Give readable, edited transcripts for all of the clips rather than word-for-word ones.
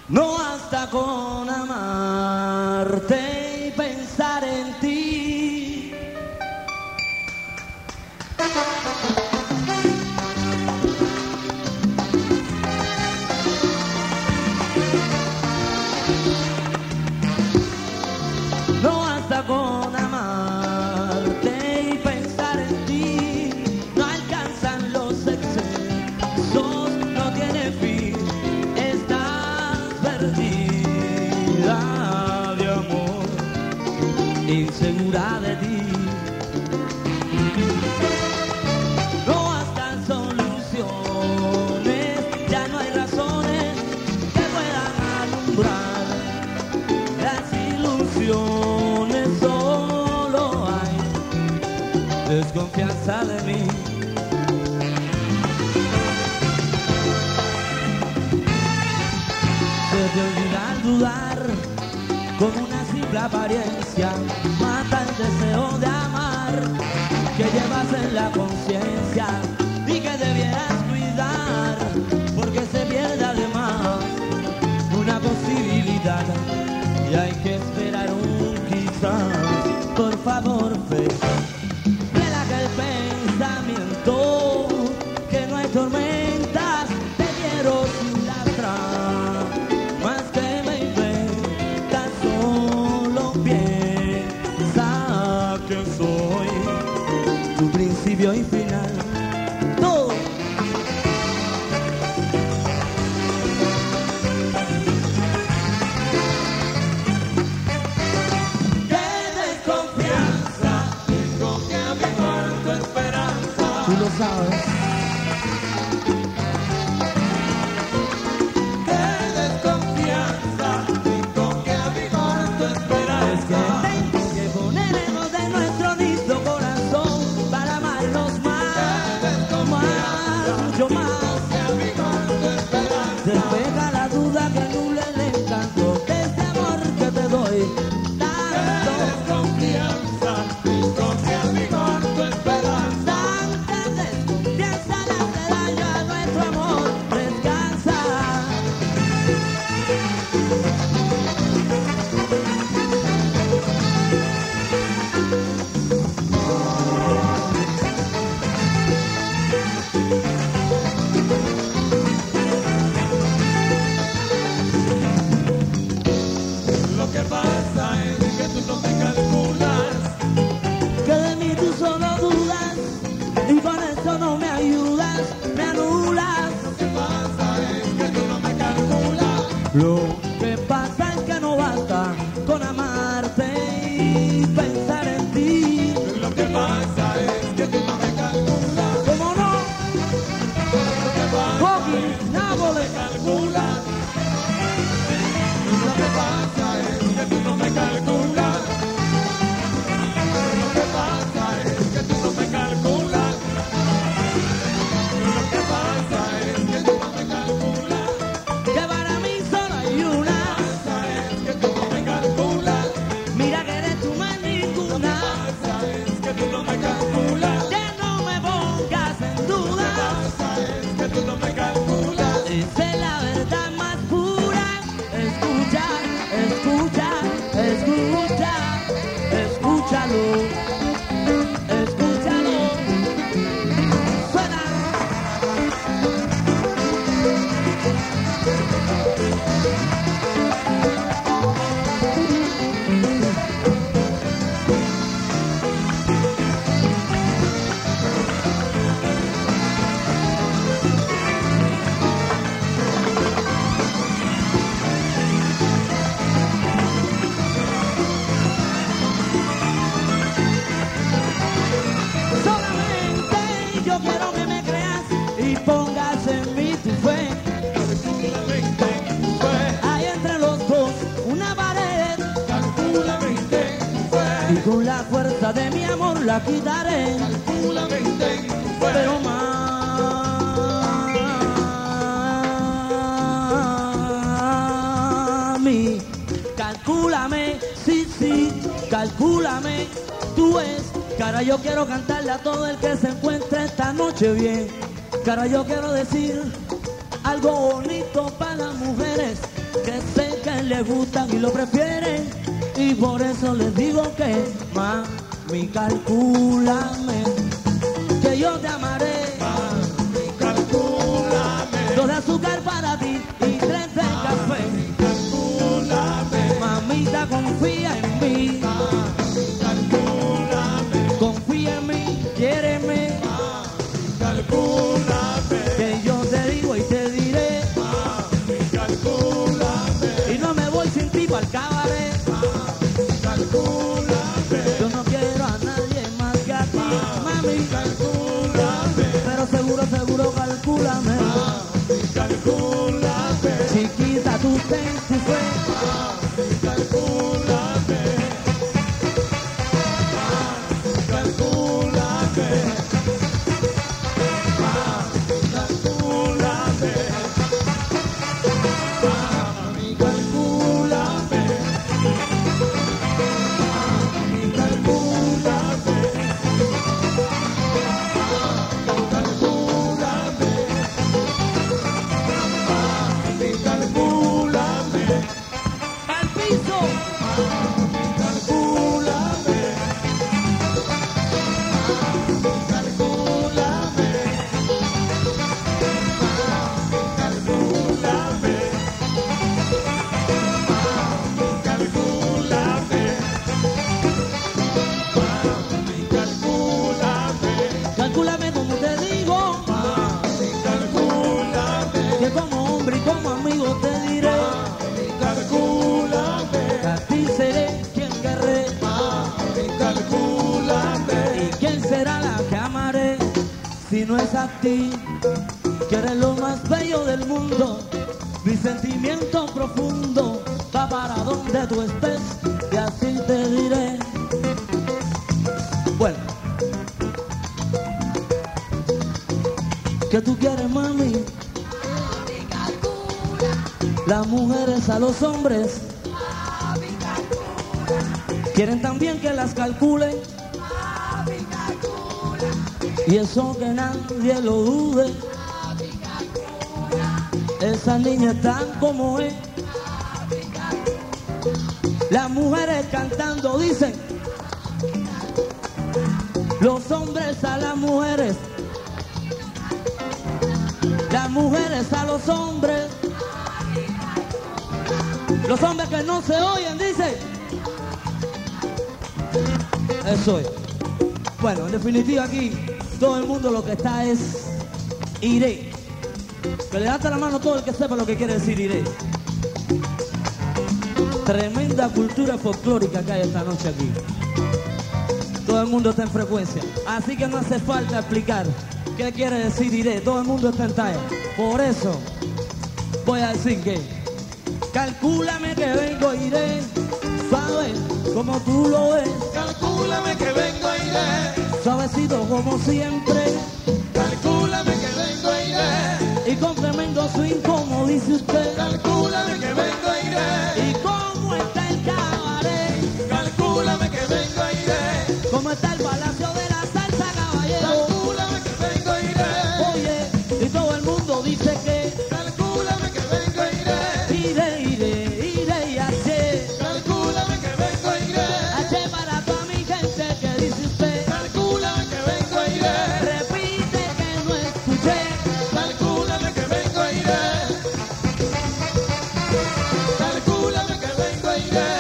No basta con amarte y pensar en ti. No basta con amarte y pensar en ti. No alcanzan los excesos, no tiene fin. Estás perdida de amor, insegura de ti. No bastan soluciones, ya no hay razones que puedan alumbrar las ilusiones. Solo hay desconfianza de mí. Se te olvida dudar con una simple apariencia, mata el deseo de amar que llevas en la conciencia y que debieras cuidar, porque se pierde además una posibilidad y hay que esperar un quizás. Por favor, fe, relaja el pensamiento, que no hay tormentas, te quiero sin lastrar, más que me inventas, solo piensa que soy tu principio y final. Todo. Qué desconfianza, con que a mi cuarto esperanza. Tú lo sabes. Qué desconfianza, con que a mi cuarto esperanza. Es que tengo que poner en orden nuestro listo corazón para amarnos más, mucho más. Despeja la duda que nubla el encanto de este amor que te doy tanto. Desconfianza, con que a mi cuarto esperanza. Tanta desconfianza le hace daño a nuestro amor, descansa. Lo que pasa es que tú no me calculas, que de mí tú solo dudas y con eso no me ayudas, me anulas. Lo que pasa es que tú no me calculas. Lo que pasa es que no basta con amarte y pensar en ti. Lo que pasa es que tú no me calculas. ¿Cómo no? Lo que pasa es que tú no me calculas. Lo que pasa es que tú no me calculas. Lo que pasa es que tú no me calculas. Lo que pasa es que tú no me calculas. Que para mí solo hay una. Lo que pasa es que tú no me calculas. Mira que eres tú más ninguna. Lo que pasa es que tú no me calculas. Que no me pongas en duda. Lo que pasa es que tú no me calculas. Esa es la verdad más pura. Escucha, escucha, escucha, escúchalo, escúchalo. Suena. Solamente yo quiero que me creas y pongas en mí tu fe. Hay entre los dos una pared. Y con la fuerza de mi amor la quitaré. Pero mami, calcúlame, sí, sí, calcúlame. Tú es, cara, yo quiero cantarle a todo el que se encuentre esta noche bien. Cara, yo quiero decir algo bonito para las mujeres que sé que les gustan y lo prefieren. Y por eso les digo que, mami, calcúlame, que yo te amaré. Mami, calcúlame. 2 de azúcar para ti y 3 de café. Mami, calcúlame. Mamita, confía en mí. Mami, calcúlame. Confía en mí, quiéreme. Mami, calcúlame. Que yo te digo y te diré. Mami, calcúlame. Y no me voy sin ti pa'l cabaret. Mami, calcúlame. Yo no quiero a nadie más que a ti, mami. Calcúlame. Pero seguro, seguro, calcúlame. Mami, calcúlame. Chiquita, tú ten tu fe. Mami, calcúlame. Mami, calcúlame. Mami, calcúlame. Mami, calcúlame. Mami, calcúlame. Mami, calcúlame. ¡Al piso! Mami, calcúlame. Mami, calcúlame. Mami, calcúlame. Mami, calcúlame. Mami, calcúlame. Calcúlame como te digo. Mami, calcúlame. Que como hombre y como amigo te diré. Mami, calcúlame. Que a ti seré quien querré. Mami, calcúlame. ¿Y quién será la que amaré? Si no es a ti, que eres lo más bello del mundo. Mi sentimiento profundo va para donde tú estés y así te diré. Bueno, ¿qué tú quieres, mami? Las mujeres a los hombres quieren también que las calculen. Y eso que nadie lo dude. Esas niñas están como es. Las mujeres cantando dicen. Los hombres a las mujeres. Las mujeres a los hombres. Los hombres que no se oyen dicen. Eso es. Bueno, en definitiva aquí todo el mundo lo que está es iré. Que levante la mano todo el que sepa lo que quiere decir iré. Tremenda cultura folclórica que hay esta noche aquí. Todo el mundo está en frecuencia. Así que no hace falta explicar qué quiere decir iré. Todo el mundo está en talla. Por eso voy a decir que calcúlame que vengo iré. Suave como tú lo ves. Calcúlame que vengo a iré. Suavecito como siempre. Calcúlame que vengo a iré. Y con tremendo swing como dice usted. Calcúlame que vengo a iré. Y cómo está el cabaret. Calcúlame que vengo a iré. Cómo está el palacio de la salsa, caballero. Calcúlame que vengo a iré. Oye, y todo el mundo dice que Calcúlame que vengo a iré. iré, iré, iré y así. Calcúlame que vengo a iré. H para toda mi gente que dice usted. Calcúlame que vengo a iré. Repite que no escuché. Calcúlame que vengo a iré. Calcúlame que vengo a iré.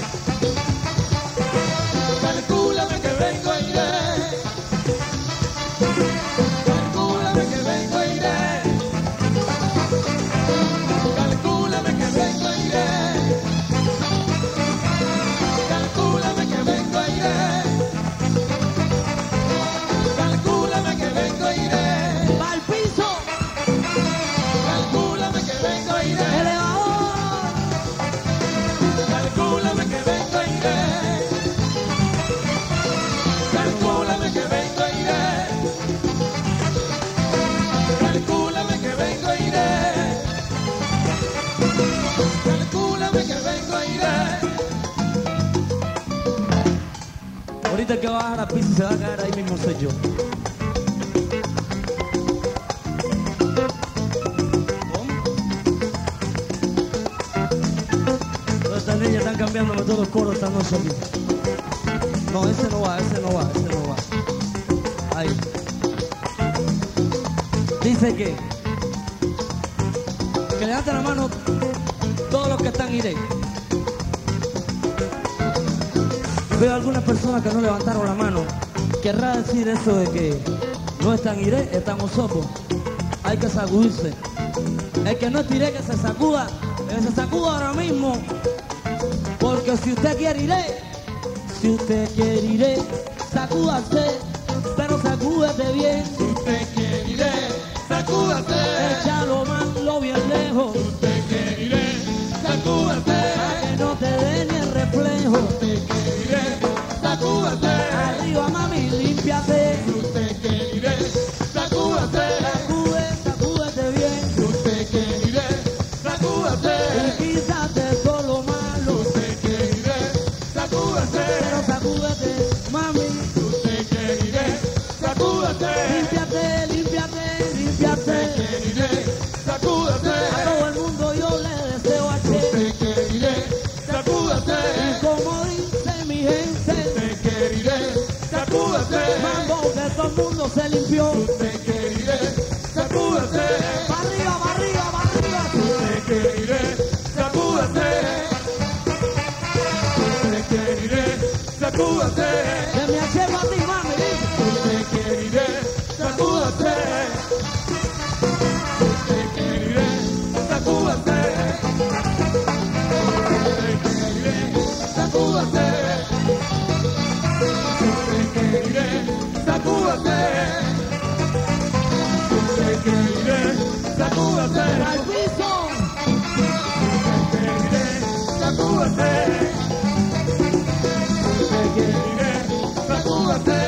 Calcúlame que vengo a iré. Calcúlame que vengo a iré. Calcúlame que vengo a iré. Calcúlame que vengo a iré. Calcúlame que vengo a iré. Va al piso, Calcúlame que vengo a iré. elevador. Calcúlame que vengo a iré. Calcúlame que vengo a iré. Calcúlame que vengo a iré. Calcúlame que vengo a iré. Ahorita el que va a bajar a piso y se va a caer ahí mismo soy yo. ¿Cómo? están cambiándome todos los coros esta noche aquí. No, ese no va, ese no va, ese no va. Ahí. Dice que levanten la mano todos los que están iré. Veo algunas personas que no levantaron la mano. Querrá decir eso de que no están iré, estamos sopos. Hay que sacudirse. El que no estiré, que se sacuda ahora mismo. Porque si usted quiere iré, sacúdase, pero sacúdate bien. Si usted quiere iré, sacúdate. Échalo malo bien lejos. Si usted quiere iré, sacúdate. Para que no te dé ni el reflejo. Si usted quiere iré, sacúdate. Arriba mami, límpiate. Si usted quiere iré, sacúdate. Sacúdete bien. Si usted quiere iré, sacúdate. Y quítate todo lo malo. Si usted quiere iré, sacúdate. Pero sacúdete, mami. Si usted quiere iré, sacúdate. Límpiate, límpiate, límpiate. Si usted quiere iré, sacúdate. A todo el mundo yo le deseo a Si que. usted quiere iré, sacúdate. Y como dice mi gente, Si usted quiere iré, sacúdate. mambo que todo el mundo se limpió. Si usted quiere iré, sacúdate. Va arriba, va arriba, va arriba. Si usted quiere iré, sacúdate. Si usted quiere iré, sacúdate. Que me achego a ti, mami. Si usted quiere iré, sacúdate. Si usted quiere iré, sacúdate. Si usted quiere iré, sacúdate. Si usted quiere iré, sacúdate. Si usted quiere iré, sacúdate. Al piso. Sacúdate. Si usted quiere iré, sacúdate.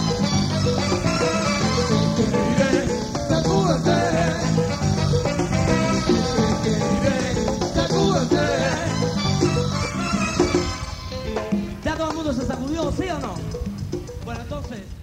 Si usted quiere iré, sacúdate. Si usted quiere iré, sacúdate. ¿Ya todo el mundo se sacudió, sí o no? Bueno, entonces...